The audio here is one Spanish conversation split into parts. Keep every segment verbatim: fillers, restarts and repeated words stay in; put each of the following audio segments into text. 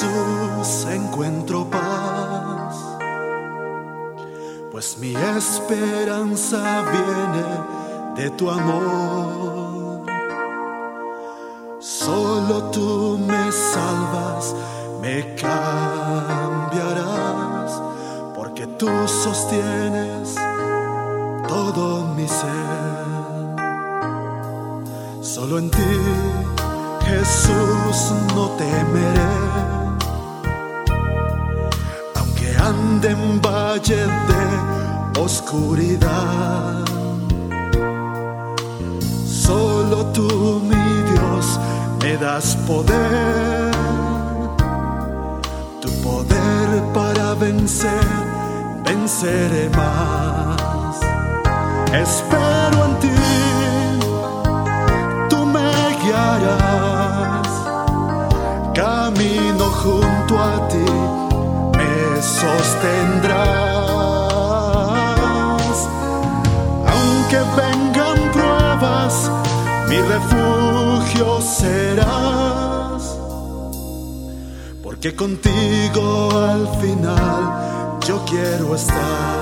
Jesús encuentro paz, pues mi esperanza viene de tu amor. Solo tú me salvas, me cambiarás, porque tú sostienes todo mi ser. Solo en ti, Jesús, no temeré, aunque ande en valle de oscuridad. Solo tú, mi Dios, me das poder, tu poder para vencer, venceré más. Espero en ti, tú me guiarás, camino junto a ti, me sostendrás. Aunque vengan pruebas, mi refugio serás, porque contigo al final yo quiero estar.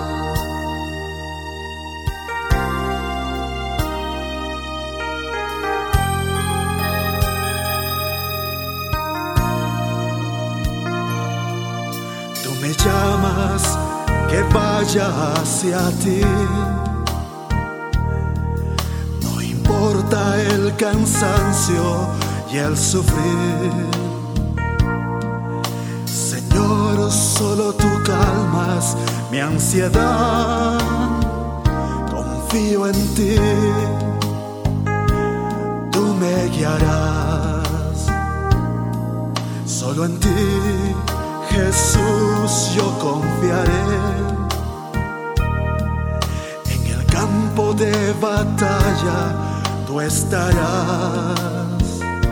Tú me llamas que vaya hacia ti, no importa el cansancio y el sufrir. Señor, solo tú calmas mi ansiedad, confío en ti, tú me guiarás. Solo en ti, Jesús, yo confiaré. En el campo de batalla tú estarás.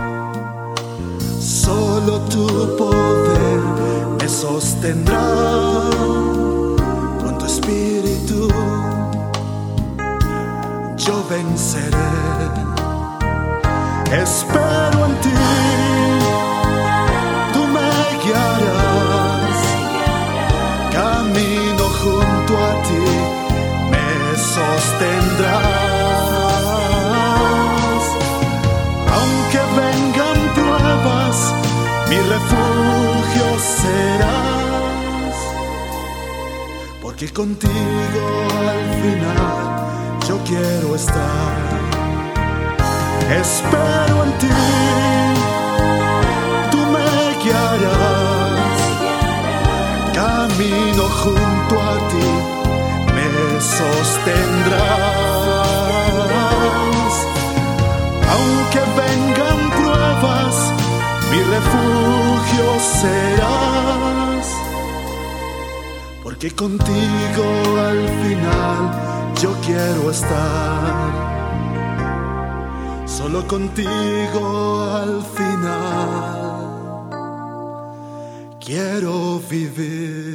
Solo tu poder me sostendrá. Con tu espíritu yo venceré. Espero en ti, tú me guiarás, camino junto a ti, me sostendrás. Aunque vengan pruebas, mi refugio serás, porque contigo al final yo quiero estar. Espero en ti, tú me guiarás, camino junto a ti, me sostendrás. Aunque vengan pruebas, mi refugio serás, porque contigo al final yo quiero estar. Solo contigo al final quiero vivir.